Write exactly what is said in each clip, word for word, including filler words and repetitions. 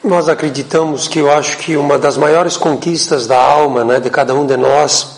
Nós acreditamos que eu acho que uma das maiores conquistas da alma, né, de cada um de nós,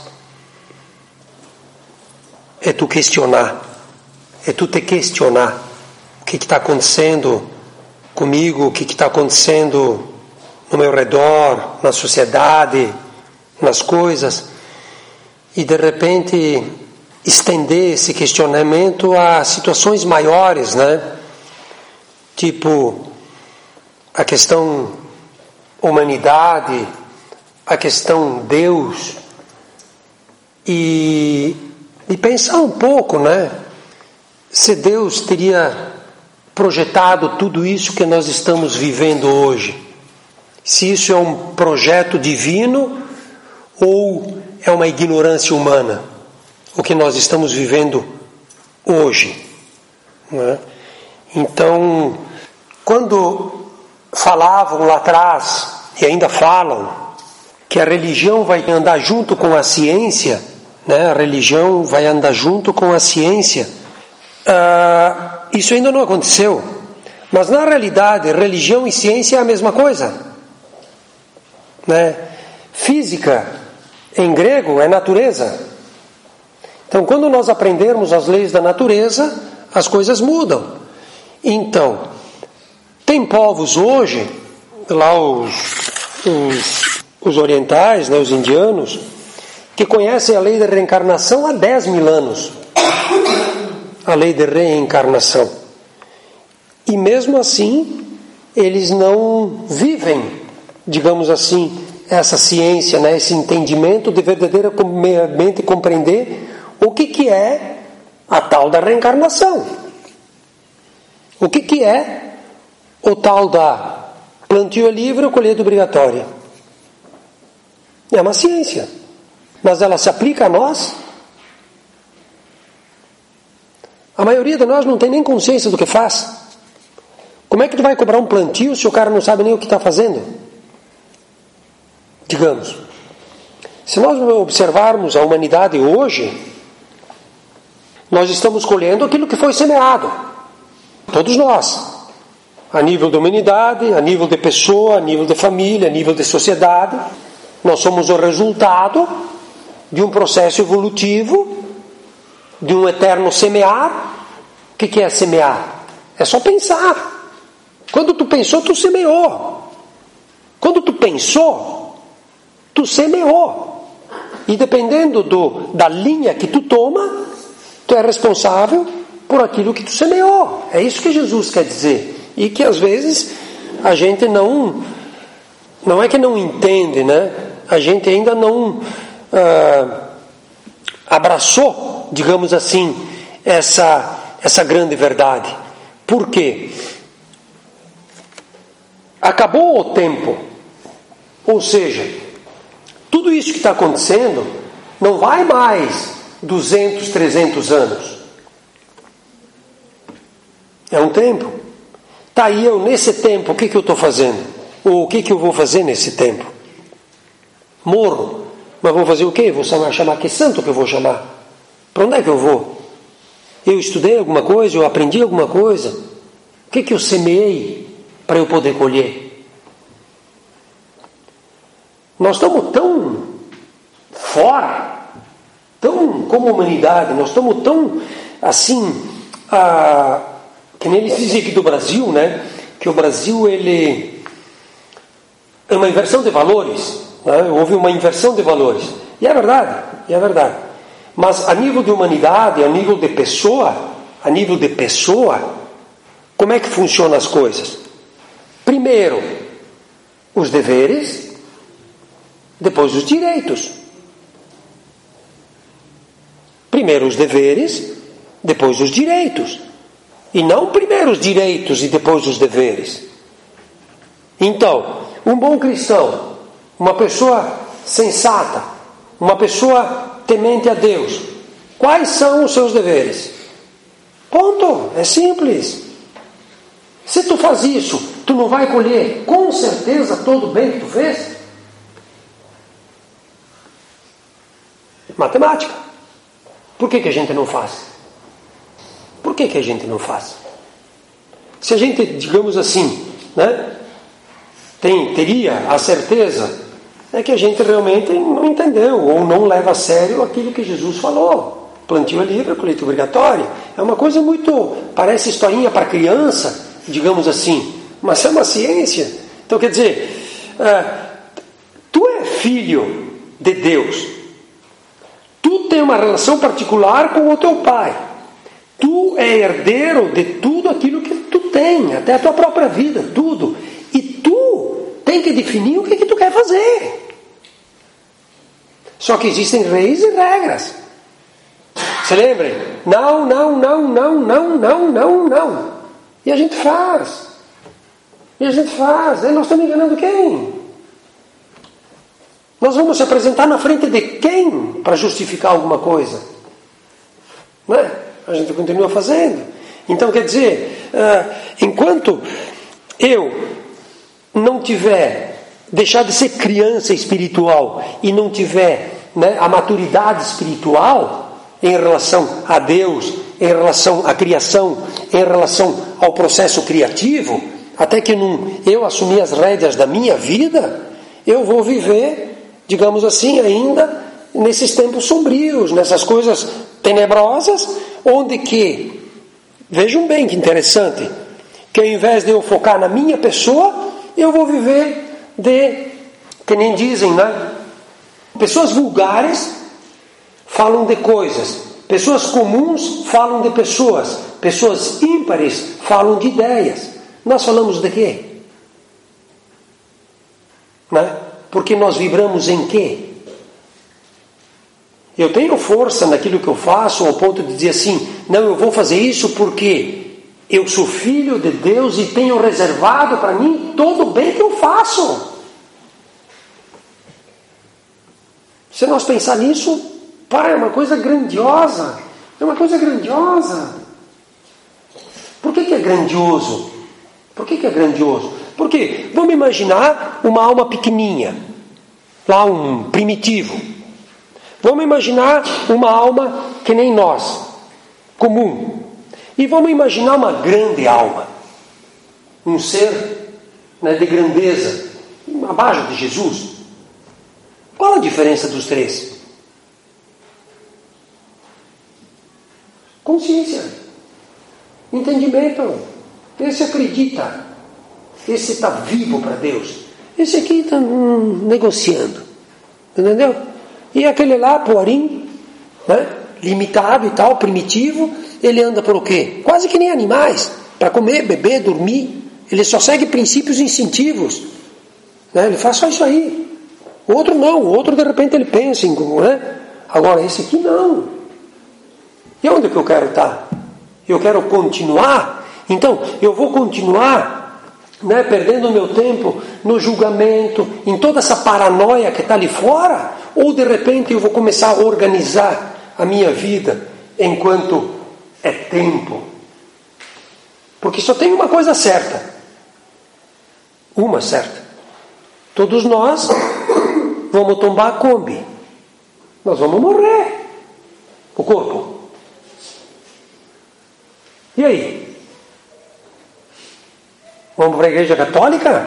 é tu questionar, é tu te questionar o que está acontecendo comigo, o que está acontecendo no meu redor, na sociedade, nas coisas, e de repente estender esse questionamento a situações maiores, né? Tipo a questão humanidade, a questão Deus, e, e pensar um pouco, né? Se Deus teria projetado tudo isso que nós estamos vivendo hoje, se isso é um projeto divino ou é uma ignorância humana, o que nós estamos vivendo hoje, né? Então, quando falavam lá atrás, e ainda falam, que a religião vai andar junto com a ciência, né? A religião vai andar junto com a ciência, uh, isso ainda não aconteceu. Mas na realidade, religião e ciência é a mesma coisa, né? Física, em grego, é natureza. Então, quando nós aprendermos as leis da natureza, as coisas mudam. Então, tem povos hoje, lá os, os, os orientais, né, os indianos, que conhecem a lei da reencarnação há dez mil anos. A lei de reencarnação. E mesmo assim, eles não vivem, digamos assim, essa ciência, né, esse entendimento de verdadeiramente compreender o que, que é a tal da reencarnação. O que, que é o tal da plantio é livre ou colheita obrigatória. É uma ciência, mas ela se aplica a nós? A maioria de nós não tem nem consciência do que faz. Como é que tu vai cobrar um plantio se o cara não sabe nem o que está fazendo? Digamos, se nós observarmos a humanidade hoje, nós estamos colhendo aquilo que foi semeado. Todos nós. A nível da humanidade, a nível de pessoa, a nível de família, a nível de sociedade. Nós somos o resultado de um processo evolutivo, de um eterno semear. O que é semear? É só pensar. Quando tu pensou, tu semeou. Quando tu pensou, tu semeou. E dependendo do, da linha que tu toma, tu é responsável por aquilo que tu semeou. É isso que Jesus quer dizer. E que às vezes a gente não, não é que não entende, né? A gente ainda não ah, abraçou, digamos assim, essa, essa grande verdade. Por quê? Acabou o tempo. Ou seja, tudo isso que está acontecendo não vai mais duzentos, trezentos anos. É um tempo. Tá aí eu, nesse tempo, o que, que eu estou fazendo? Ou o que, que eu vou fazer nesse tempo? Morro. Mas vou fazer o quê? Vou chamar, chamar que santo que eu vou chamar? Para onde é que eu vou? Eu estudei alguma coisa? Eu aprendi alguma coisa? O que, que eu semeei para eu poder colher? Nós estamos tão fora, tão como humanidade, nós estamos tão assim... Ah, que nem eles dizem aqui do Brasil, né? Que o Brasil, ele é uma inversão de valores, né? Houve uma inversão de valores, e é verdade, e é verdade, mas a nível de humanidade, a nível de pessoa, a nível de pessoa, como é que funcionam as coisas? Primeiro, os deveres, depois os direitos. Primeiro os deveres, depois os direitos. E não primeiro os direitos e depois os deveres. Então, um bom cristão, uma pessoa sensata, uma pessoa temente a Deus, quais são os seus deveres? Ponto, é simples. Se tu faz isso, tu não vai colher com certeza todo o bem que tu fez? Matemática. Por que que a gente não faz? Por que que a gente não faz? Se a gente, digamos assim, né, tem, teria a certeza, é que a gente realmente não entendeu ou não leva a sério aquilo que Jesus falou. Plantio é livre, colheita obrigatória. É uma coisa muito, parece historinha para criança, digamos assim, mas é uma ciência. Então quer dizer, uh, tu é filho de Deus, tu tem uma relação particular com o teu pai, tu é herdeiro de tudo aquilo que tu tem, até a tua própria vida, tudo, e tu tem que definir o que, que tu quer fazer. Só que existem leis e regras. Se lembrem? Não, não, não, não, não, não, não, não. E a gente faz. E a gente faz. E nós estamos enganando quem? Nós vamos se apresentar na frente de quem para justificar alguma coisa? Não é? A gente continua fazendo. Então, quer dizer, uh, enquanto eu não tiver, deixar de ser criança espiritual e não tiver, né, a maturidade espiritual em relação a Deus, em relação à criação, em relação ao processo criativo, até que não, eu assumir as rédeas da minha vida, eu vou viver, digamos assim, ainda nesses tempos sombrios, nessas coisas tenebrosas, onde que, vejam bem que interessante, que ao invés de eu focar na minha pessoa, eu vou viver de, que nem dizem, né? Pessoas vulgares falam de coisas, pessoas comuns falam de pessoas, pessoas ímpares falam de ideias. Nós falamos de quê? Né? Porque nós vibramos em quê? Eu tenho força naquilo que eu faço ao ponto de dizer assim, não, eu vou fazer isso porque eu sou filho de Deus e tenho reservado para mim todo o bem que eu faço. Se nós pensar nisso, pá, é uma coisa grandiosa. É uma coisa grandiosa. Por que que é grandioso? Por que que é grandioso? Porque, vamos imaginar uma alma pequenininha, lá um primitivo. Vamos imaginar uma alma que nem nós, comum. E vamos imaginar uma grande alma. Um ser, né, de grandeza, abaixo de Jesus. Qual a diferença dos três? Consciência. Entendimento. Esse acredita. Esse está vivo para Deus. Esse aqui está hum, negociando. Entendeu? E aquele lá, poarim, né, limitado e tal, primitivo, ele anda por o quê? Quase que nem animais. Para comer, beber, dormir. Ele só segue princípios instintivos. Né? Ele faz só isso aí. O outro não. O outro, de repente, ele pensa em... Né? Agora, esse aqui não. E onde que eu quero estar? Eu quero continuar? Então, eu vou continuar, né, perdendo o meu tempo no julgamento, em toda essa paranoia que está ali fora? Ou, de repente, eu vou começar a organizar a minha vida enquanto é tempo? Porque só tem uma coisa certa. Uma certa. Todos nós vamos tombar a Kombi. Nós vamos morrer. O corpo. E aí? Vamos para a igreja católica?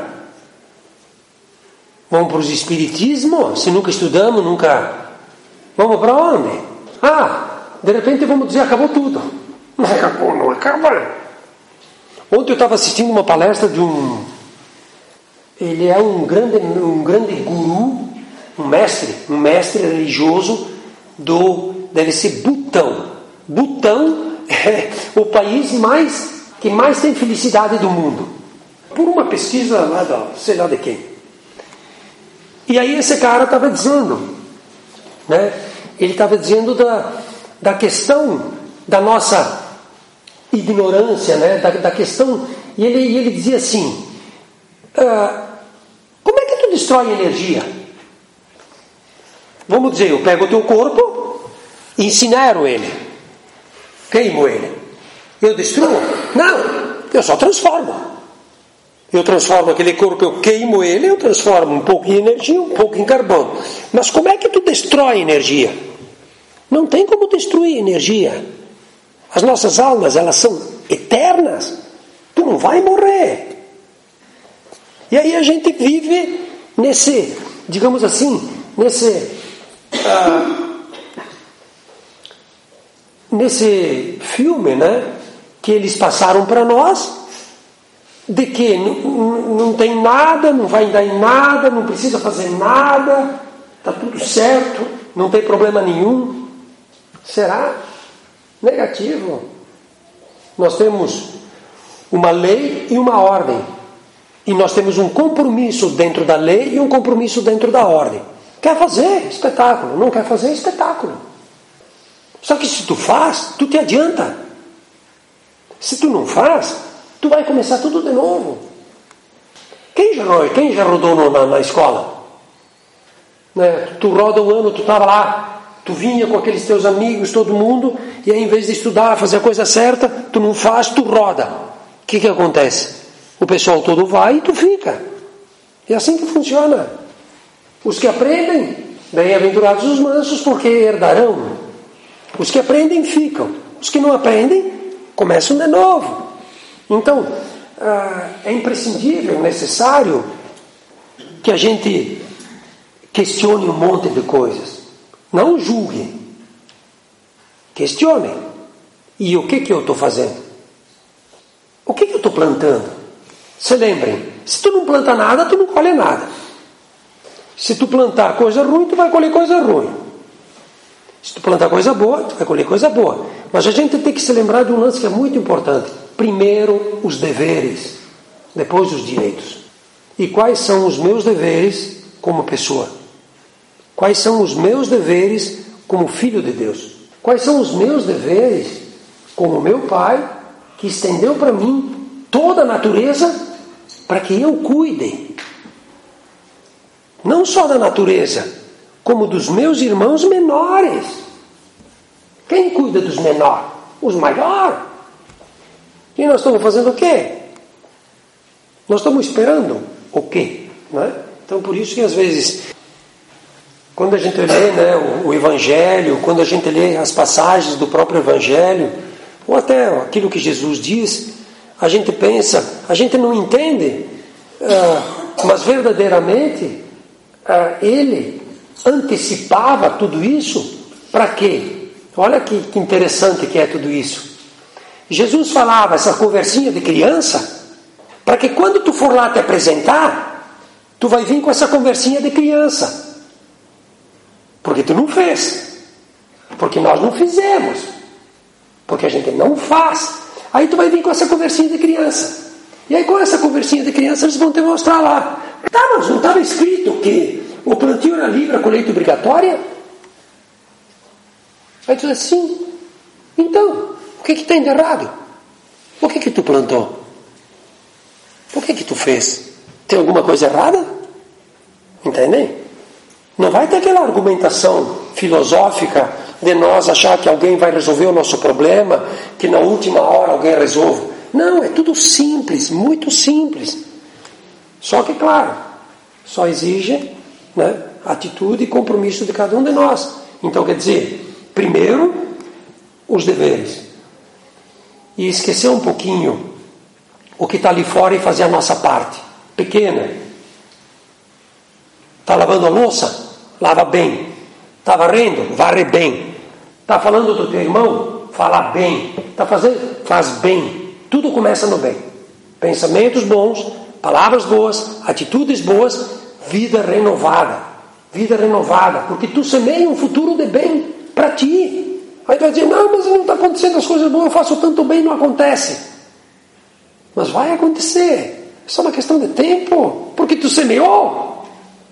Vamos para os espiritismos? Se nunca estudamos, nunca... Vamos para onde? Ah, de repente vamos dizer, acabou tudo. Não acabou, não acaba. Ontem eu estava assistindo uma palestra de um... Ele é um grande, um grande guru, um mestre, um mestre religioso do... Deve ser Butão. Butão é o país mais, que mais tem felicidade do mundo. Por uma pesquisa lá da, sei lá de quem. E aí esse cara estava dizendo, né? Ele estava dizendo da, da questão da nossa ignorância, né? Da, da questão, e ele, e ele dizia assim, ah, como é que tu destrói energia? Vamos dizer, eu pego o teu corpo, incinero ele, queimo ele, eu destruo? Não, eu só transformo. Eu transformo aquele corpo, eu queimo ele, eu transformo um pouco em energia, um pouco em carbono. Mas como é que tu destrói energia? Não tem como destruir energia. As nossas almas, elas são eternas. Tu não vai morrer. E aí a gente vive nesse, digamos assim, nesse, uh, nesse filme, né, que eles passaram para nós, de que não, não tem nada, não vai dar em nada, não precisa fazer nada, está tudo certo, não tem problema nenhum. Será? Negativo. Nós temos uma lei e uma ordem. E nós temos um compromisso dentro da lei e um compromisso dentro da ordem. Quer fazer? Espetáculo. Não quer fazer? Espetáculo. Só que se tu faz, tu te adianta. Se tu não faz, tu vai começar tudo de novo. Quem já, quem já rodou na, na escola? Né? Tu roda um ano, tu estava lá, tu vinha com aqueles teus amigos, todo mundo, e aí em vez de estudar, fazer a coisa certa, tu não faz, tu roda. O que que acontece? O pessoal todo vai e tu fica. É assim que funciona. Os que aprendem, bem-aventurados os mansos, porque herdarão. Os que aprendem ficam. Os que não aprendem, começam de novo. Então, é imprescindível, necessário, que a gente questione um monte de coisas. Não julgue. Questione. E o que que eu estou fazendo? O que que eu estou plantando? Se lembrem, se tu não planta nada, tu não colhe nada. Se tu plantar coisa ruim, tu vai colher coisa ruim. Se tu plantar coisa boa, tu vai colher coisa boa. Mas a gente tem que se lembrar de um lance que é muito importante. Primeiro os deveres, depois os direitos. E quais são os meus deveres como pessoa? Quais são os meus deveres como filho de Deus? Quais são os meus deveres como meu pai, que estendeu para mim toda a natureza para que eu cuide? Não só da natureza, como dos meus irmãos menores. Quem cuida dos menores? Os maiores. E nós estamos fazendo o quê? Nós estamos esperando o quê? Não é? Então, por isso que às vezes, quando a gente lê, né, o, o Evangelho, quando a gente lê as passagens do próprio Evangelho, ou até aquilo que Jesus diz, a gente pensa, a gente não entende, uh, mas verdadeiramente uh, ele antecipava tudo isso para quê? Olha que, que interessante que é tudo isso. Jesus falava essa conversinha de criança, para que quando tu for lá te apresentar, tu vai vir com essa conversinha de criança. Porque tu não fez. Porque nós não fizemos. Porque a gente não faz. Aí tu vai vir com essa conversinha de criança. E aí com essa conversinha de criança eles vão te mostrar lá. Tá, mas não estava escrito que o plantio era livre, a colheita obrigatória? Aí tu diz assim, então, o que que tem de errado? O que que tu plantou? O que que tu fez? Tem alguma coisa errada? Entendem? Não vai ter aquela argumentação filosófica de nós achar que alguém vai resolver o nosso problema, que na última hora alguém resolve. Não, é tudo simples, muito simples. Só que, claro, só exige, né, atitude e compromisso de cada um de nós. Então, quer dizer, primeiro, os deveres. E esquecer um pouquinho o que está ali fora e fazer a nossa parte. Pequena. Está lavando a louça? Lava bem. Está varrendo? Varre bem. Está falando do teu irmão? Fala bem. Está fazendo? Faz bem. Tudo começa no bem. Pensamentos bons, palavras boas, atitudes boas, vida renovada. Vida renovada. Porque tu semeia um futuro de bem para ti. Aí tu vai dizer, não, mas não está acontecendo as coisas boas, eu faço tanto bem, não acontece. Mas vai acontecer. É só uma questão de tempo. Porque tu semeou.